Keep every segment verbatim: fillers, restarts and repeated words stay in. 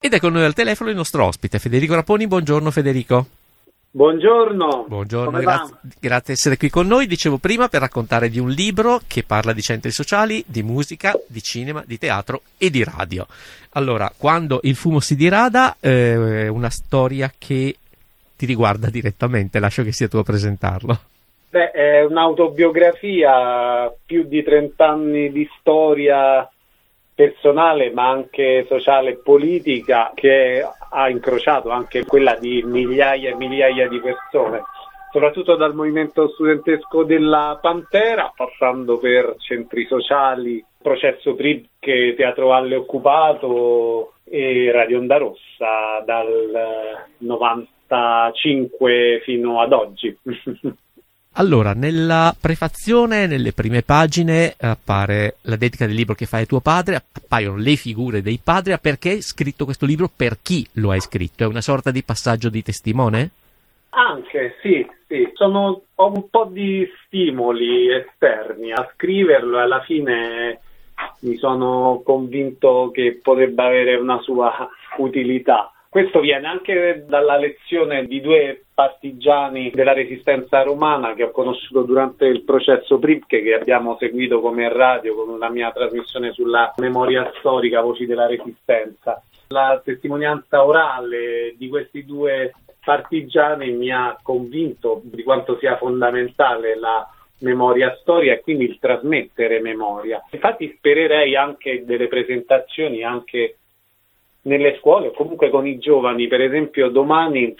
Ed è con noi al telefono il nostro ospite, Federico Raponi. Buongiorno Federico. Buongiorno. Buongiorno, grazie, grazie di essere qui con noi. Dicevo prima, per raccontare di un libro che parla di centri sociali, di musica, di cinema, di teatro e di radio. Allora, Quando il fumo si dirada, è una storia che ti riguarda direttamente, lascio che sia tu a presentarlo. Beh, è un'autobiografia, più di trent'anni di storia personale ma anche sociale e politica, che ha incrociato anche quella di migliaia e migliaia di persone, soprattutto dal movimento studentesco della Pantera, passando per centri sociali, Processo Pripke, Teatro Valle Occupato e Radio Onda Rossa dal novantacinque fino ad oggi. Allora, nella prefazione, nelle prime pagine, appare la dedica del libro che fai a tuo padre, appaiono le figure dei padri. Perché hai scritto questo libro? Per chi lo hai scritto? È una sorta di passaggio di testimone? Anche, sì, sì. Sono, ho un po' di stimoli esterni a scriverlo e alla fine mi sono convinto che potrebbe avere una sua utilità. Questo viene anche dalla lezione di due partigiani della resistenza romana che ho conosciuto durante il processo Pripke, che abbiamo seguito come radio con una mia trasmissione sulla memoria storica Voci della Resistenza. La testimonianza orale di questi due partigiani mi ha convinto di quanto sia fondamentale la memoria storica e quindi il trasmettere memoria. Infatti spererei anche delle presentazioni anche nelle scuole o comunque con i giovani. Per esempio domani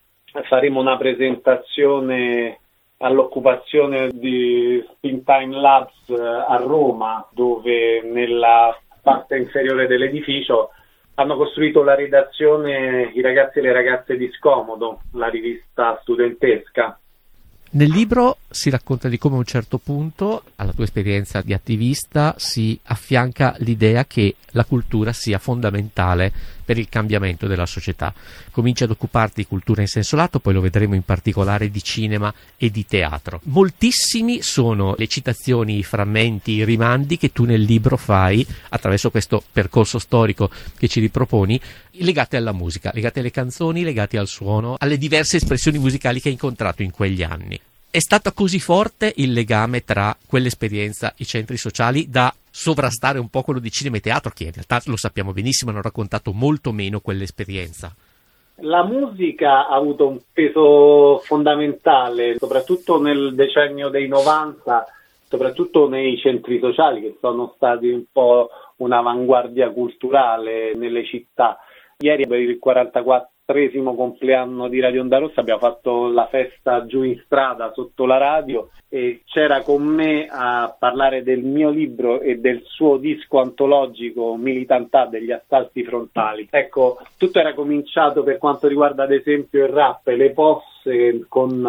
faremo una presentazione all'occupazione di Springtime Labs a Roma, dove nella parte inferiore dell'edificio hanno costruito la redazione I ragazzi e le ragazze di Scomodo, la rivista studentesca. Nel libro si racconta di come a un certo punto alla tua esperienza di attivista si affianca l'idea che la cultura sia fondamentale per il cambiamento della società. Cominci ad occuparti di cultura in senso lato, poi lo vedremo in particolare di cinema e di teatro. Moltissimi sono le citazioni, i frammenti, i rimandi che tu nel libro fai attraverso questo percorso storico che ci riproponi, legati alla musica, legati alle canzoni, legati al suono, alle diverse espressioni musicali che hai incontrato in quegli anni. È stato così forte il legame tra quell'esperienza, i centri sociali, da sovrastare un po' quello di cinema e teatro, che in realtà lo sappiamo benissimo, hanno raccontato molto meno quell'esperienza? La musica ha avuto un peso fondamentale, soprattutto nel decennio dei novanta, soprattutto nei centri sociali, che sono stati un po' un'avanguardia culturale nelle città. Ieri per il quarantaquattresimo compleanno di Radio Onda Rossa abbiamo fatto la festa giù in strada sotto la radio e c'era con me a parlare del mio libro e del suo disco antologico Militantà degli assalti frontali. Ecco, tutto era cominciato per quanto riguarda ad esempio il rap e le posse con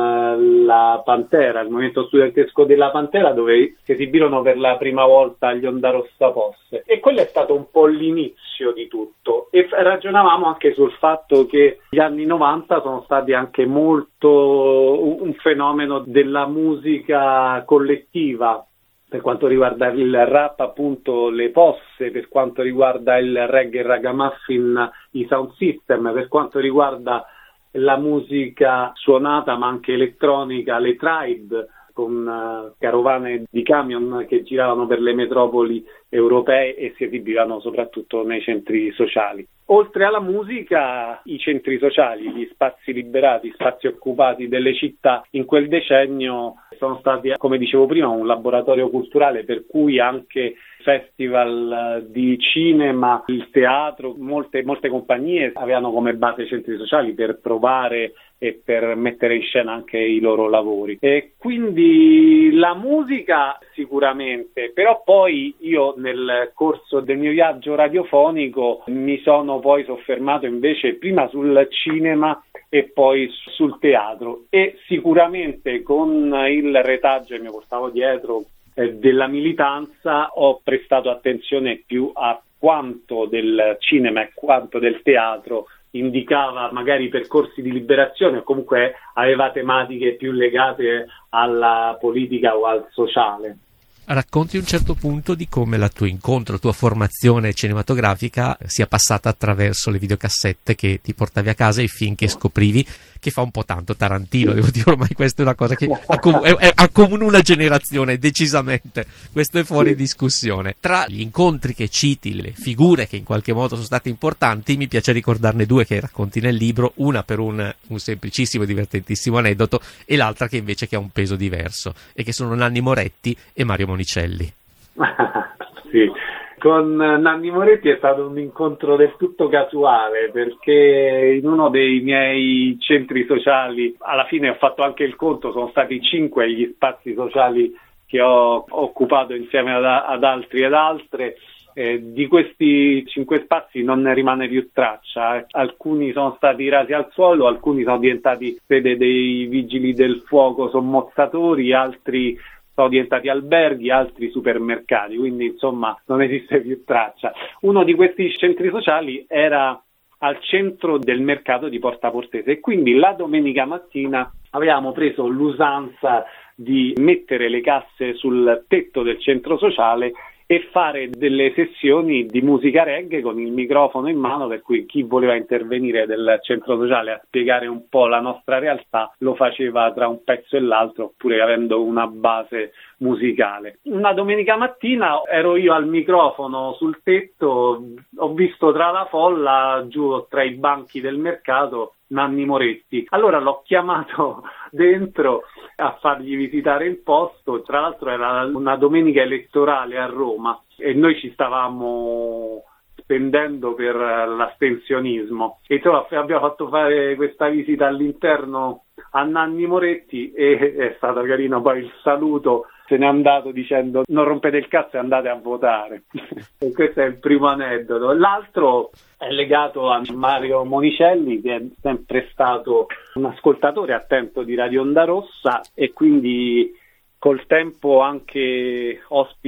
la Pantera, il movimento studentesco della Pantera, dove si esibirono per la prima volta gli Onda Rossa Posse, e quello è stato un po' l'inizio di tutto. E ragionavamo anche sul fatto che gli anni novanta sono stati anche molto un fenomeno della musica collettiva, per quanto riguarda il rap appunto le posse, per quanto riguarda il reggae e il ragamuffin i sound system, per quanto riguarda la musica suonata ma anche elettronica le tribe, con uh, carovane di camion che giravano per le metropoli europee e si esibivano soprattutto nei centri sociali. Oltre alla musica, i centri sociali, gli spazi liberati, spazi occupati delle città in quel decennio sono stati, come dicevo prima, un laboratorio culturale, per cui anche festival di cinema, il teatro, molte, molte compagnie avevano come base centri sociali per provare e per mettere in scena anche i loro lavori. E quindi la musica sicuramente, però poi io nel corso del mio viaggio radiofonico mi sono poi soffermato invece prima sul cinema e poi sul teatro, e sicuramente con il retaggio che mi portavo dietro eh, della militanza ho prestato attenzione più a quanto del cinema e quanto del teatro indicava magari percorsi di liberazione o comunque aveva tematiche più legate alla politica o al sociale. Racconti un certo punto di come la tua incontro, la tua formazione cinematografica sia passata attraverso le videocassette che ti portavi a casa e i film che scoprivi, che fa un po' tanto Tarantino, devo dire, ormai questa è una cosa che accom- è, è, accomuna una generazione, decisamente, questo è fuori discussione. Tra gli incontri che citi, le figure che in qualche modo sono state importanti, mi piace ricordarne due che racconti nel libro, una per un, un semplicissimo, divertentissimo aneddoto e l'altra che invece che ha un peso diverso, e che sono Nanni Moretti e Mario Monicelli. Sì, con Nanni Moretti è stato un incontro del tutto casuale, perché in uno dei miei centri sociali, alla fine ho fatto anche il conto, sono stati cinque gli spazi sociali che ho occupato insieme ad, ad altri ed altre. Eh, di questi cinque spazi non ne rimane più traccia, alcuni sono stati rasi al suolo, alcuni sono diventati sede dei vigili del fuoco sommozzatori, altri sono diventati alberghi, altri supermercati, quindi insomma non esiste più traccia. Uno di questi centri sociali era al centro del mercato di Porta Portese e quindi la domenica mattina avevamo preso l'usanza di mettere le casse sul tetto del centro sociale e fare delle sessioni di musica reggae con il microfono in mano, per cui chi voleva intervenire del centro sociale a spiegare un po' la nostra realtà lo faceva tra un pezzo e l'altro, oppure avendo una base musicale. Una domenica mattina ero io al microfono sul tetto, ho visto tra la folla, giù tra i banchi del mercato, Nanni Moretti. Allora l'ho chiamato dentro a fargli visitare il posto, tra l'altro era una domenica elettorale a Roma e noi ci stavamo spendendo per l'astensionismo e insomma abbiamo fatto fare questa visita all'interno a Nanni Moretti e è stato carino poi il saluto, se n'è andato dicendo non rompete il cazzo e andate a votare. E questo è il primo aneddoto. L'altro è legato a Mario Monicelli, che è sempre stato un ascoltatore attento di Radio Onda Rossa e quindi col tempo anche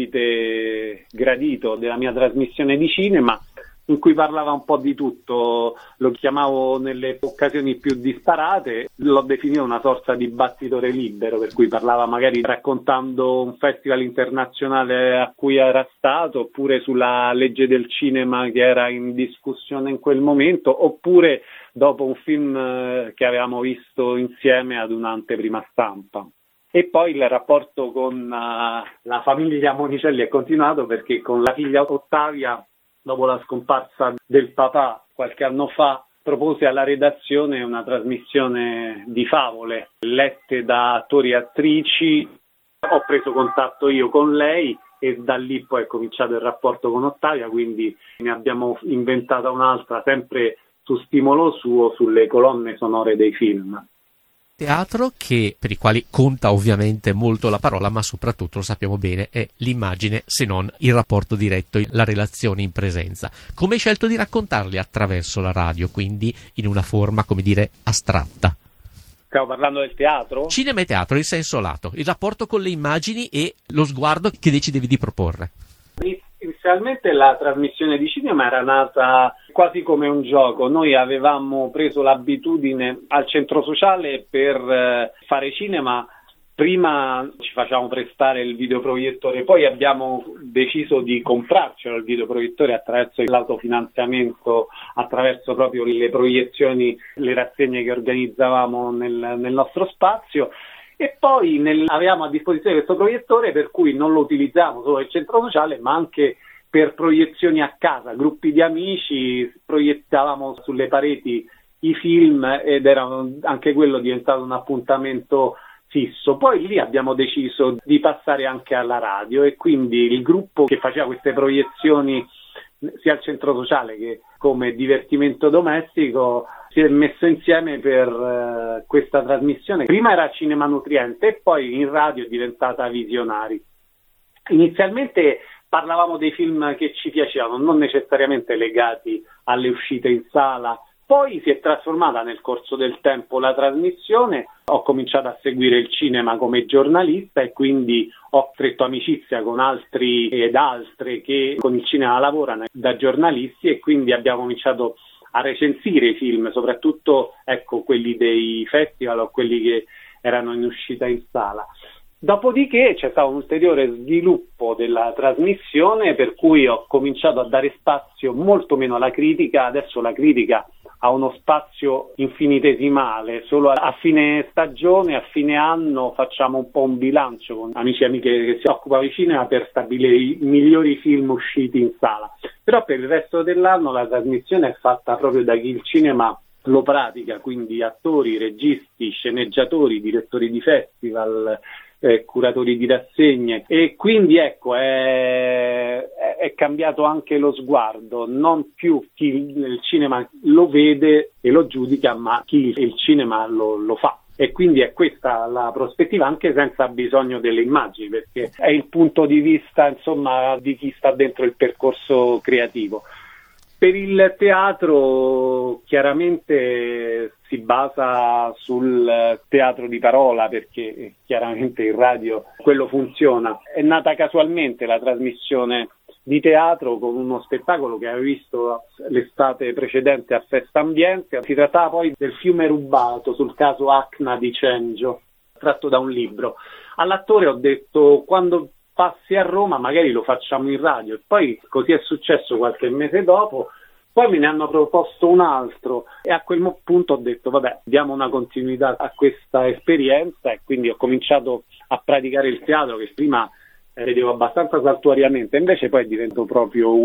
ospite gradito della mia trasmissione di cinema, in cui parlava un po' di tutto. Lo chiamavo nelle occasioni più disparate, l'ho definito una sorta di battitore libero, per cui parlava magari raccontando un festival internazionale a cui era stato, oppure sulla legge del cinema che era in discussione in quel momento, oppure dopo un film che avevamo visto insieme ad un'anteprima stampa. E poi il rapporto con uh, la famiglia Monicelli è continuato, perché con la figlia Ottavia, dopo la scomparsa del papà qualche anno fa, propose alla redazione una trasmissione di favole lette da attori e attrici. Ho preso contatto io con lei e da lì poi è cominciato il rapporto con Ottavia, quindi ne abbiamo inventata un'altra, sempre su stimolo suo, sulle colonne sonore dei film. Teatro che per i quali conta ovviamente molto la parola, ma soprattutto, lo sappiamo bene, è l'immagine, se non il rapporto diretto, la relazione in presenza. Come hai scelto di raccontarli attraverso la radio, quindi in una forma, come dire, astratta? Stiamo parlando del teatro? Cinema e teatro, il senso lato, il rapporto con le immagini e lo sguardo che decidevi di proporre. Inizialmente la trasmissione di cinema era nata quasi come un gioco. Noi avevamo preso l'abitudine al centro sociale per fare cinema. Prima ci facevamo prestare il videoproiettore, poi abbiamo deciso di comprarcelo il videoproiettore attraverso l'autofinanziamento, attraverso proprio le proiezioni, le rassegne che organizzavamo nel, nel nostro spazio. E poi nel, avevamo a disposizione questo proiettore, per cui non lo utilizzavamo solo nel centro sociale, ma anche per proiezioni a casa, gruppi di amici, proiettavamo sulle pareti i film ed era anche quello diventato un appuntamento fisso. Poi lì abbiamo deciso di passare anche alla radio e quindi il gruppo che faceva queste proiezioni sia al centro sociale che come divertimento domestico si è messo insieme per uh, questa trasmissione. Prima era Cinema Nutriente e poi in radio è diventata Visionari. Inizialmente parlavamo dei film che ci piacevano, non necessariamente legati alle uscite in sala. Poi si è trasformata nel corso del tempo la trasmissione, ho cominciato a seguire il cinema come giornalista e quindi ho stretto amicizia con altri ed altre che con il cinema lavorano da giornalisti e quindi abbiamo cominciato a recensire i film, soprattutto ecco quelli dei festival o quelli che erano in uscita in sala. Dopodiché c'è stato un ulteriore sviluppo della trasmissione, per cui ho cominciato a dare spazio molto meno alla critica. Adesso la critica ha uno spazio infinitesimale, solo a fine stagione, a fine anno facciamo un po' un bilancio con amici e amiche che si occupano di cinema per stabilire i migliori film usciti in sala. Però per il resto dell'anno la trasmissione è fatta proprio da chi il cinema lo pratica, quindi attori, registi, sceneggiatori, direttori di festival, eh, curatori di rassegne, e quindi ecco è, è cambiato anche lo sguardo, non più chi il cinema lo vede e lo giudica, ma chi il cinema lo, lo fa. E quindi è questa la prospettiva, anche senza bisogno delle immagini, perché è il punto di vista, insomma, di chi sta dentro il percorso creativo. Per il teatro chiaramente si basa sul teatro di parola, perché chiaramente in radio quello funziona. È nata casualmente la trasmissione di teatro con uno spettacolo che avevo visto l'estate precedente a Festa Ambiente. Si trattava poi del Fiume rubato, sul caso Acna di Cengio, tratto da un libro. All'attore ho detto: quando passi a Roma magari lo facciamo in radio, e poi così è successo qualche mese dopo. Poi me ne hanno proposto un altro e a quel punto ho detto vabbè, diamo una continuità a questa esperienza, e quindi ho cominciato a praticare il teatro, che prima vedevo abbastanza saltuariamente, invece poi è diventato proprio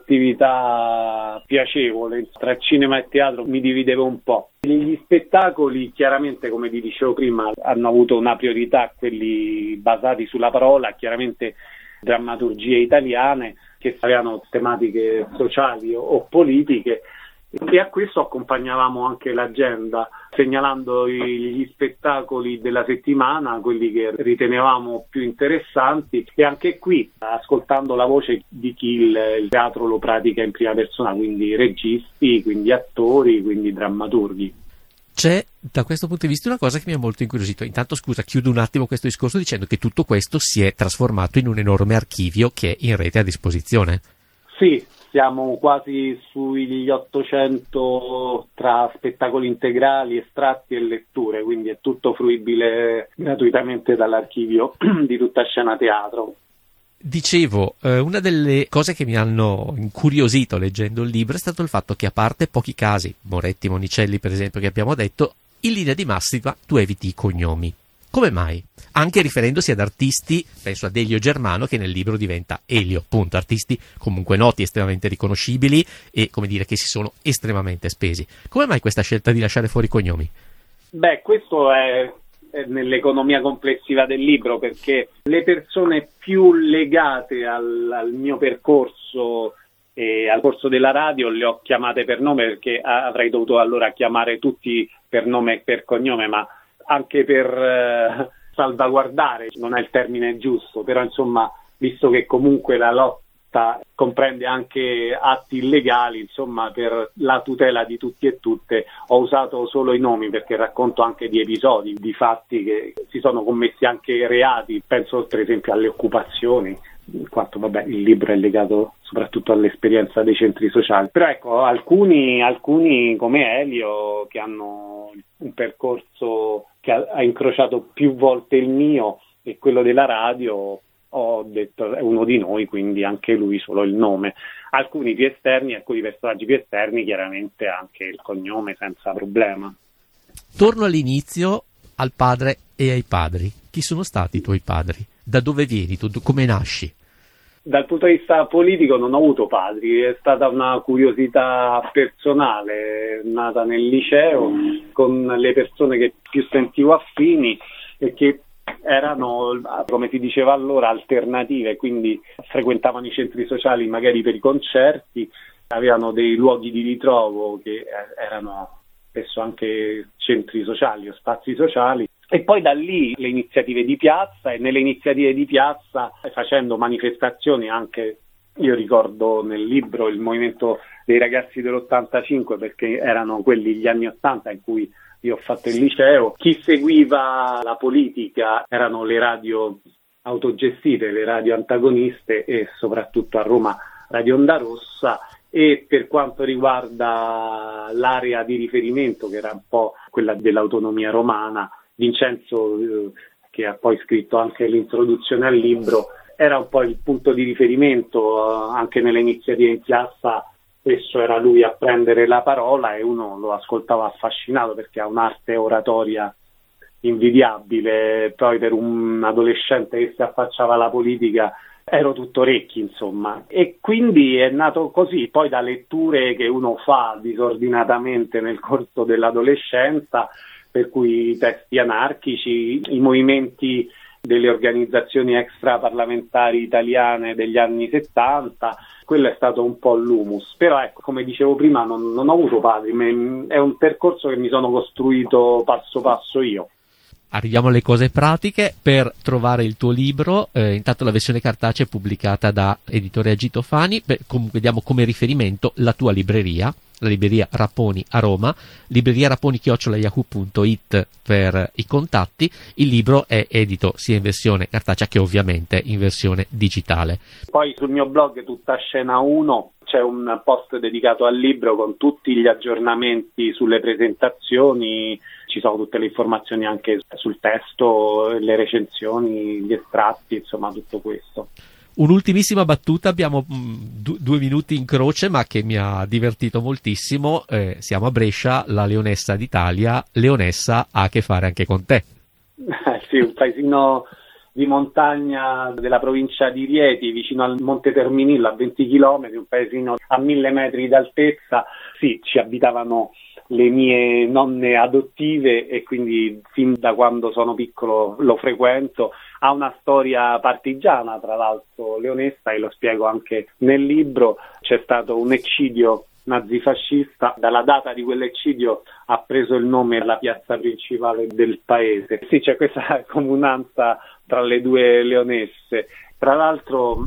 un'attività piacevole. Tra cinema e teatro mi dividevo un po'. Gli spettacoli chiaramente, come vi dicevo prima, hanno avuto una priorità, quelli basati sulla parola, chiaramente drammaturgie italiane che avevano tematiche sociali o politiche, e a questo accompagnavamo anche l'agenda, segnalando gli spettacoli della settimana, quelli che ritenevamo più interessanti, e anche qui ascoltando la voce di chi il, il teatro lo pratica in prima persona, quindi registi, quindi attori, quindi drammaturghi. C'è da questo punto di vista una cosa che mi ha molto incuriosito. Intanto, scusa, chiudo un attimo questo discorso dicendo che tutto questo si è trasformato in un enorme archivio che è in rete a disposizione. Sì, siamo quasi sugli ottocento tra spettacoli integrali, estratti e letture, quindi è tutto fruibile gratuitamente dall'archivio di Tutta Scena Teatro. Dicevo, eh, una delle cose che mi hanno incuriosito leggendo il libro è stato il fatto che, a parte pochi casi, Moretti, Monicelli per esempio, che abbiamo detto, in linea di massima tu eviti i cognomi. Come mai? Anche riferendosi ad artisti, penso ad Elio Germano, che nel libro diventa Elio, appunto, artisti comunque noti, estremamente riconoscibili e, come dire, che si sono estremamente spesi. Come mai questa scelta di lasciare fuori i cognomi? Beh, questo è nell'economia complessiva del libro, perché le persone più legate al, al mio percorso e al corso della radio le ho chiamate per nome, perché avrei dovuto allora chiamare tutti per nome e per cognome, ma anche per eh, salvaguardare, non è il termine giusto, però insomma, visto che comunque la lotta comprende anche atti illegali, insomma, per la tutela di tutti e tutte ho usato solo i nomi, perché racconto anche di episodi, di fatti che si sono commessi, anche reati, penso per esempio alle occupazioni, in quanto vabbè il libro è legato soprattutto all'esperienza dei centri sociali. Però ecco, alcuni, alcuni come Elio, che hanno un percorso che ha, ha incrociato più volte il mio e quello della radio, ho detto è uno di noi, quindi anche lui solo il nome. Alcuni più esterni, alcuni personaggi più esterni, chiaramente anche il cognome senza problema. Torno all'inizio, al padre e ai padri. Chi sono stati i tuoi padri? Da dove vieni? Tu, come nasci? Dal punto di vista politico non ho avuto padri, è stata una curiosità personale, nata nel liceo con le persone che più sentivo affini e che erano, come si diceva allora, alternative, quindi frequentavano i centri sociali magari per i concerti, avevano dei luoghi di ritrovo che erano spesso anche centri sociali o spazi sociali. E poi da lì le iniziative di piazza, e nelle iniziative di piazza facendo manifestazioni anche, io ricordo nel libro il movimento dei ragazzi dell'ottantacinque, perché erano quelli gli anni ottanta in cui io ho fatto il liceo. Chi seguiva la politica erano le radio autogestite, le radio antagoniste, e soprattutto a Roma Radio Onda Rossa. E per quanto riguarda l'area di riferimento, che era un po' quella dell'autonomia romana, Vincenzo eh, che ha poi scritto anche l'introduzione al libro, era un po' il punto di riferimento eh, anche nelle iniziative in piazza. Spesso era lui a prendere la parola e uno lo ascoltava affascinato perché ha un'arte oratoria invidiabile. Poi per un adolescente che si affacciava alla politica ero tutto orecchi, insomma, e quindi è nato così, poi da letture che uno fa disordinatamente nel corso dell'adolescenza, per cui i testi anarchici, i movimenti delle organizzazioni extraparlamentari italiane degli anni settanta, quello è stato un po' l'humus. Però ecco, come dicevo prima, non, non ho avuto padri, è un percorso che mi sono costruito passo passo io. Arriviamo alle cose pratiche. Per trovare il tuo libro, eh, intanto la versione cartacea è pubblicata da Editore Agitofani. Beh, comunque diamo come riferimento la tua libreria, la libreria Raponi a Roma, libreria raponi chiocciola yahoo punto it per i contatti. Il libro è edito sia in versione cartacea che ovviamente in versione digitale. Poi sul mio blog Tutta Scena uno c'è un post dedicato al libro con tutti gli aggiornamenti sulle presentazioni, ci sono tutte le informazioni anche sul testo, le recensioni, gli estratti, insomma tutto questo. Un'ultimissima battuta, abbiamo mh, due minuti in croce ma che mi ha divertito moltissimo. Eh, siamo a Brescia, la Leonessa d'Italia. Leonessa ha a che fare anche con te. Eh, sì, un paesino di montagna della provincia di Rieti, vicino al Monte Terminillo, a venti chilometri, un paesino a mille metri d'altezza. Sì, ci abitavano le mie nonne adottive e quindi fin da quando sono piccolo lo frequento. Ha una storia partigiana, tra l'altro, Leonessa, e lo spiego anche nel libro. C'è stato un eccidio nazifascista, dalla data di quell'eccidio ha preso il nome la piazza principale del paese. Sì, c'è questa comunanza tra le due leonesse. Tra l'altro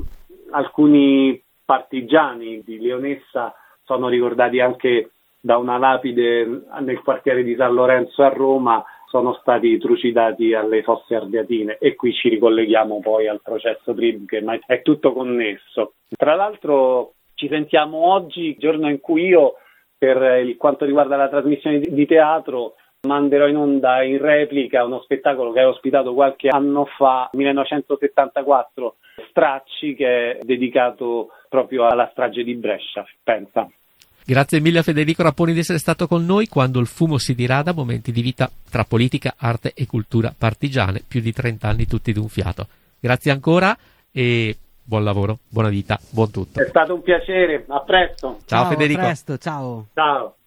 alcuni partigiani di Leonessa sono ricordati anche da una lapide nel quartiere di San Lorenzo a Roma, sono stati trucidati alle Fosse Ardeatine, e qui ci ricolleghiamo poi al processo Trib, che è tutto connesso. Tra l'altro ci sentiamo oggi, giorno in cui io, per il quanto riguarda la trasmissione di teatro, manderò in onda in replica uno spettacolo che ho ospitato qualche anno fa, millenovecentosettantaquattro, Stracci, che è dedicato proprio alla strage di Brescia, pensa. Grazie mille a Federico Raponi di essere stato con noi. Quando il fumo si dirada, momenti di vita tra politica, arte e cultura partigiane, più di trenta anni tutti d'un fiato. Grazie ancora e buon lavoro, buona vita, buon tutto. È stato un piacere, a presto. Ciao, ciao Federico. A presto, ciao. Ciao.